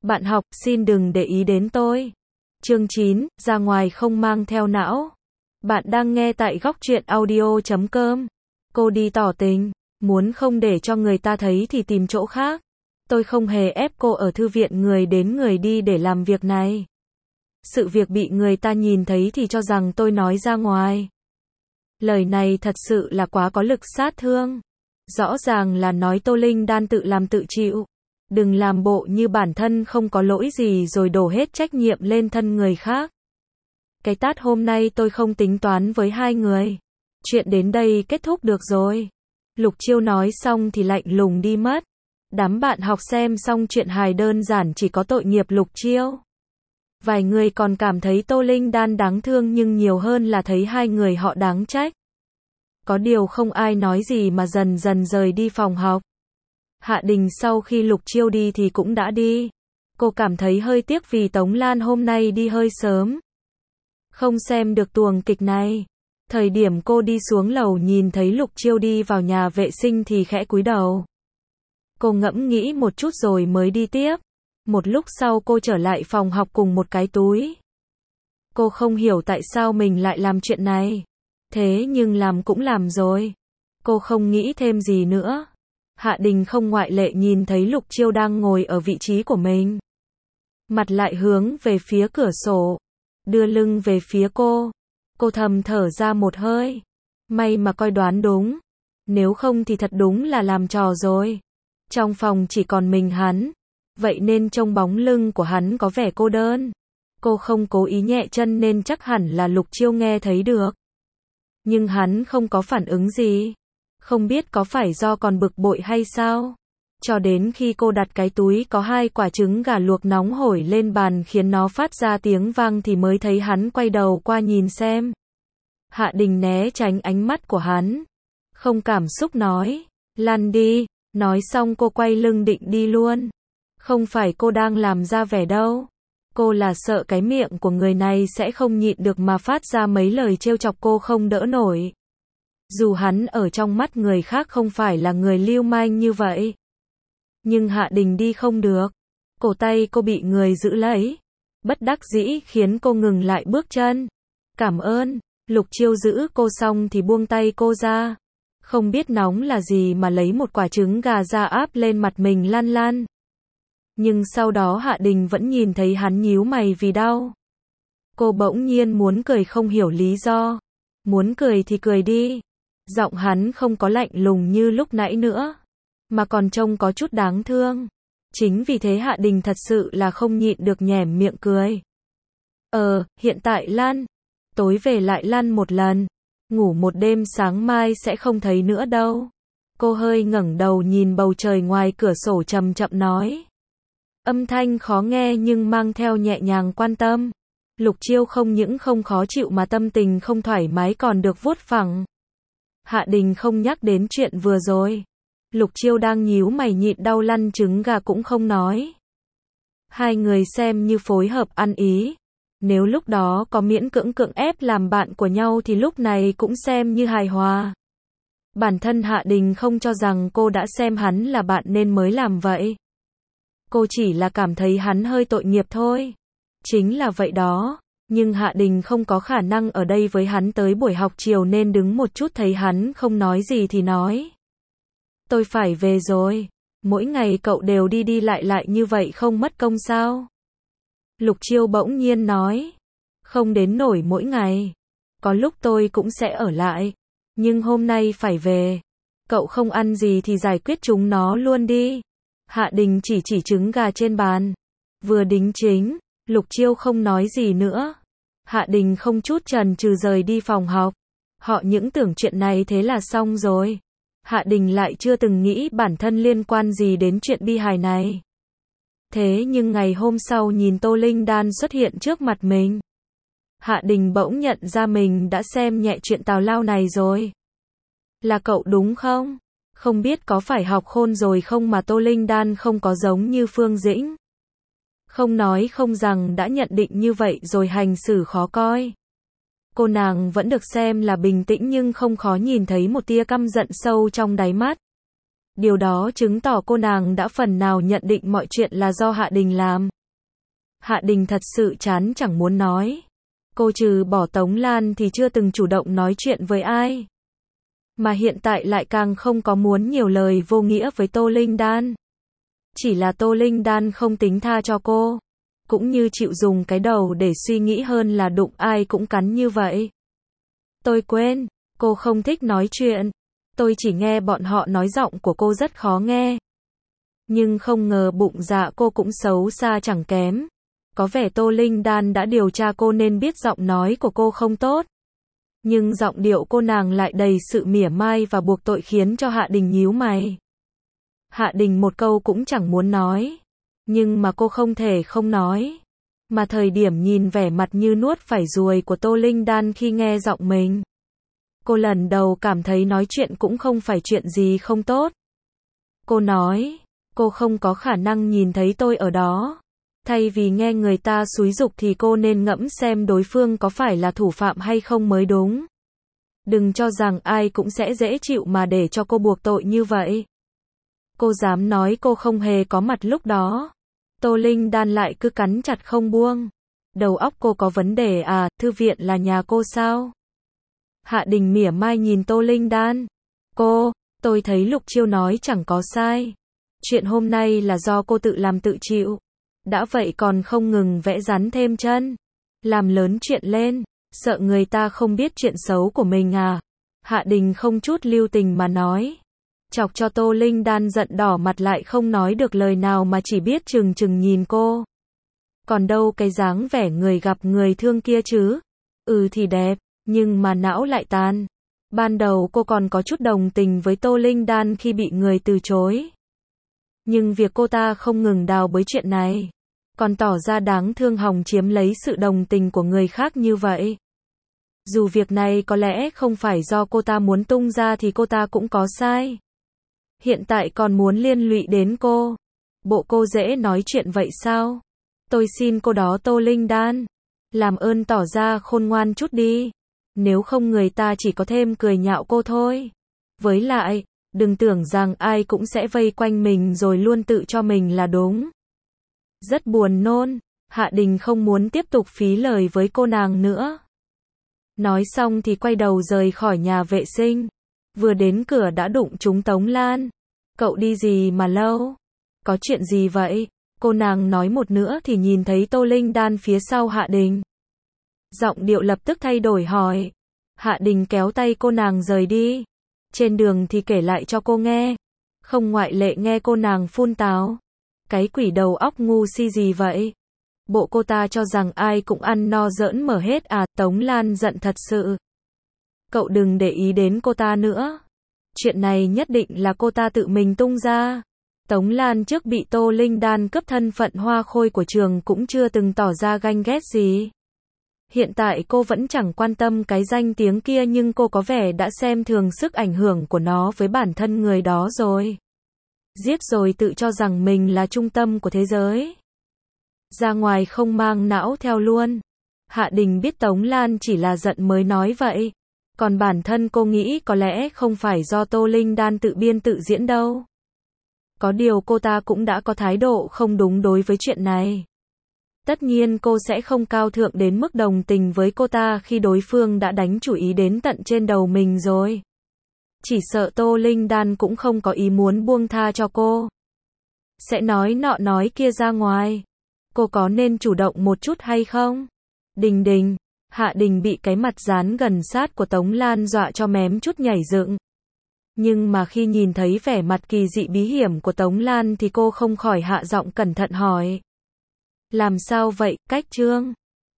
Bạn học, xin đừng để ý đến tôi. Chương 9, ra ngoài không mang theo não. Bạn đang nghe tại góc truyện audio.com. Cô đi tỏ tình, muốn không để cho người ta thấy thì tìm chỗ khác. Tôi không hề ép cô ở thư viện người đến người đi để làm việc này. Sự việc bị người ta nhìn thấy thì cho rằng tôi nói ra ngoài. Lời này thật sự là quá có lực sát thương. Rõ ràng là nói Tô Linh Đan tự làm tự chịu. Đừng làm bộ như bản thân không có lỗi gì rồi đổ hết trách nhiệm lên thân người khác. Cái tát hôm nay tôi không tính toán với hai người. Chuyện đến đây kết thúc được rồi. Lục Chiêu nói xong thì lạnh lùng đi mất. Đám bạn học xem xong chuyện hài đơn giản chỉ có tội nghiệp Lục Chiêu. Vài người còn cảm thấy Tô Linh Đan đáng thương nhưng nhiều hơn là thấy hai người họ đáng trách. Có điều không ai nói gì mà dần dần rời đi phòng học. Hạ Đình sau khi Lục Chiêu đi thì cũng đã đi. Cô cảm thấy hơi tiếc vì Tống Lan hôm nay đi hơi sớm. Không xem được tuồng kịch này. Thời điểm cô đi xuống lầu nhìn thấy Lục Chiêu đi vào nhà vệ sinh thì khẽ cúi đầu. Cô ngẫm nghĩ một chút rồi mới đi tiếp. Một lúc sau cô trở lại phòng học cùng một cái túi. Cô không hiểu tại sao mình lại làm chuyện này. Thế nhưng làm cũng làm rồi. Cô không nghĩ thêm gì nữa. Hạ Đình không ngoại lệ nhìn thấy Lục Chiêu đang ngồi ở vị trí của mình. Mặt lại hướng về phía cửa sổ. Đưa lưng về phía cô. Cô thầm thở ra một hơi. May mà coi đoán đúng. Nếu không thì thật đúng là làm trò rồi. Trong phòng chỉ còn mình hắn. Vậy nên trông bóng lưng của hắn có vẻ cô đơn. Cô không cố ý nhẹ chân nên chắc hẳn là Lục Chiêu nghe thấy được. Nhưng hắn không có phản ứng gì. Không biết có phải do còn bực bội hay sao. Cho đến khi cô đặt cái túi có 2 quả trứng gà luộc nóng hổi lên bàn khiến nó phát ra tiếng vang thì mới thấy hắn quay đầu qua nhìn xem. Hạ Đình né tránh ánh mắt của hắn. Không cảm xúc nói. Lăn đi. Nói xong cô quay lưng định đi luôn. Không phải cô đang làm ra vẻ đâu. Cô là sợ cái miệng của người này sẽ không nhịn được mà phát ra mấy lời trêu chọc cô không đỡ nổi. Dù hắn ở trong mắt người khác không phải là người lưu manh như vậy. Nhưng Hạ Đình đi không được. Cổ tay cô bị người giữ lấy. Bất đắc dĩ khiến cô ngừng lại bước chân. Cảm ơn. Lục Chiêu giữ cô xong thì buông tay cô ra. Không biết nóng là gì mà lấy một quả trứng gà ra áp lên mặt mình lăn lăn. Nhưng sau đó Hạ Đình vẫn nhìn thấy hắn nhíu mày vì đau. Cô bỗng nhiên muốn cười không hiểu lý do. Muốn cười thì cười đi. Giọng hắn không có lạnh lùng như lúc nãy nữa. Mà còn trông có chút đáng thương. Chính vì thế Hạ Đình thật sự là không nhịn được nhoẻn miệng cười. Hiện tại lăn. Tối về lại lăn một lần. Ngủ một đêm sáng mai sẽ không thấy nữa đâu. Cô hơi ngẩng đầu nhìn bầu trời ngoài cửa sổ chậm chậm nói. Âm thanh khó nghe nhưng mang theo nhẹ nhàng quan tâm. Lục Chiêu không những không khó chịu mà tâm tình không thoải mái còn được vuốt phẳng. Hạ Đình không nhắc đến chuyện vừa rồi. Lục Chiêu đang nhíu mày nhịn đau lăn trứng gà cũng không nói. Hai người xem như phối hợp ăn ý. Nếu lúc đó có miễn cưỡng ép làm bạn của nhau thì lúc này cũng xem như hài hòa. Bản thân Hạ Đình không cho rằng cô đã xem hắn là bạn nên mới làm vậy. Cô chỉ là cảm thấy hắn hơi tội nghiệp thôi. Chính là vậy đó. Nhưng Hạ Đình không có khả năng ở đây với hắn tới buổi học chiều nên đứng một chút thấy hắn không nói gì thì nói. Tôi phải về rồi. Mỗi ngày cậu đều đi đi lại như vậy không mất công sao? Lục Chiêu bỗng nhiên nói. Không đến nổi mỗi ngày. Có lúc tôi cũng sẽ ở lại. Nhưng hôm nay phải về. Cậu không ăn gì thì giải quyết chúng nó luôn đi. Hạ Đình chỉ trứng gà trên bàn. Vừa đính chính. Lục Chiêu không nói gì nữa. Hạ Đình không chút chần chừ rời đi phòng học. Họ những tưởng chuyện này thế là xong rồi. Hạ Đình lại chưa từng nghĩ bản thân liên quan gì đến chuyện bi hài này. Thế nhưng ngày hôm sau nhìn Tô Linh Đan xuất hiện trước mặt mình. Hạ Đình bỗng nhận ra mình đã xem nhẹ chuyện tào lao này rồi. Là cậu đúng không? Không biết có phải học khôn rồi không mà Tô Linh Đan không có giống như Phương Dĩnh. Không nói không rằng đã nhận định như vậy rồi hành xử khó coi. Cô nàng vẫn được xem là bình tĩnh nhưng không khó nhìn thấy một tia căm giận sâu trong đáy mắt. Điều đó chứng tỏ cô nàng đã phần nào nhận định mọi chuyện là do Hạ Đình làm. Hạ Đình thật sự chán chẳng muốn nói. Cô trừ bỏ Tống Lan thì chưa từng chủ động nói chuyện với ai. Mà hiện tại lại càng không có muốn nhiều lời vô nghĩa với Tô Linh Đan. Chỉ là Tô Linh Đan không tính tha cho cô. Cũng như chịu dùng cái đầu để suy nghĩ hơn là đụng ai cũng cắn như vậy. Tôi quên, cô không thích nói chuyện. Tôi chỉ nghe bọn họ nói giọng của cô rất khó nghe. Nhưng không ngờ bụng dạ cô cũng xấu xa chẳng kém. Có vẻ Tô Linh Đan đã điều tra cô nên biết giọng nói của cô không tốt. Nhưng giọng điệu cô nàng lại đầy sự mỉa mai và buộc tội khiến cho Hạ Đình nhíu mày. Hạ Đình một câu cũng chẳng muốn nói. Nhưng mà cô không thể không nói. Mà thời điểm nhìn vẻ mặt như nuốt phải ruồi của Tô Linh Đan khi nghe giọng mình. Cô lần đầu cảm thấy nói chuyện cũng không phải chuyện gì không tốt. Cô nói, cô không có khả năng nhìn thấy tôi ở đó. Thay vì nghe người ta xúi giục thì cô nên ngẫm xem đối phương có phải là thủ phạm hay không mới đúng. Đừng cho rằng ai cũng sẽ dễ chịu mà để cho cô buộc tội như vậy. Cô dám nói cô không hề có mặt lúc đó. Tô Linh Đan lại cứ cắn chặt không buông. Đầu óc cô có vấn đề à, thư viện là nhà cô sao? Hạ Đình mỉa mai nhìn Tô Linh Đan. Tôi thấy Lục Chiêu nói chẳng có sai. Chuyện hôm nay là do cô tự làm tự chịu. Đã vậy còn không ngừng vẽ rắn thêm chân. Làm lớn chuyện lên, sợ người ta không biết chuyện xấu của mình à? Hạ Đình không chút lưu tình mà nói. Chọc cho Tô Linh Đan giận đỏ mặt lại không nói được lời nào mà chỉ biết chừng chừng nhìn cô. Còn đâu cái dáng vẻ người gặp người thương kia chứ? Thì đẹp, nhưng mà não lại tàn. Ban đầu cô còn có chút đồng tình với Tô Linh Đan khi bị người từ chối. Nhưng việc cô ta không ngừng đào bới chuyện này, còn tỏ ra đáng thương hòng chiếm lấy sự đồng tình của người khác như vậy. Dù việc này có lẽ không phải do cô ta muốn tung ra thì cô ta cũng có sai. Hiện tại còn muốn liên lụy đến cô. Bộ cô dễ nói chuyện vậy sao? Tôi xin cô đó Tô Linh Đan. Làm ơn tỏ ra khôn ngoan chút đi. Nếu không người ta chỉ có thêm cười nhạo cô thôi. Với lại, đừng tưởng rằng ai cũng sẽ vây quanh mình rồi luôn tự cho mình là đúng. Rất buồn nôn. Hạ Đình không muốn tiếp tục phí lời với cô nàng nữa. Nói xong thì quay đầu rời khỏi nhà vệ sinh. Vừa đến cửa đã đụng trúng Tống Lan. Cậu đi gì mà lâu? Có chuyện gì vậy? Cô nàng nói một nữa thì nhìn thấy Tô Linh Đan phía sau Hạ Đình. Giọng điệu lập tức thay đổi hỏi. Hạ Đình kéo tay cô nàng rời đi. Trên đường thì kể lại cho cô nghe. Không ngoại lệ nghe cô nàng phun táo. Cái quỷ đầu óc ngu si gì vậy? Bộ cô ta cho rằng ai cũng ăn no giỡn mở hết à? Tống Lan giận thật sự. Cậu đừng để ý đến cô ta nữa. Chuyện này nhất định là cô ta tự mình tung ra. Tống Lan trước bị Tô Linh Đan cấp thân phận hoa khôi của trường cũng chưa từng tỏ ra ganh ghét gì. Hiện tại cô vẫn chẳng quan tâm cái danh tiếng kia nhưng cô có vẻ đã xem thường sức ảnh hưởng của nó với bản thân người đó rồi. Giết rồi tự cho rằng mình là trung tâm của thế giới. Ra ngoài không mang não theo luôn. Hạ Đình biết Tống Lan chỉ là giận mới nói vậy. Còn bản thân cô nghĩ có lẽ không phải do Tô Linh Đan tự biên tự diễn đâu. Có điều cô ta cũng đã có thái độ không đúng đối với chuyện này. Tất nhiên cô sẽ không cao thượng đến mức đồng tình với cô ta khi đối phương đã đánh chủ ý đến tận trên đầu mình rồi. Chỉ sợ Tô Linh Đan cũng không có ý muốn buông tha cho cô. Sẽ nói nọ nói kia ra ngoài. Cô có nên chủ động một chút hay không? Đình. Hạ Đình bị cái mặt dán gần sát của Tống Lan dọa cho mém chút nhảy dựng. Nhưng mà khi nhìn thấy vẻ mặt kỳ dị bí hiểm của Tống Lan thì cô không khỏi hạ giọng cẩn thận hỏi. Làm sao vậy, Cách Trương?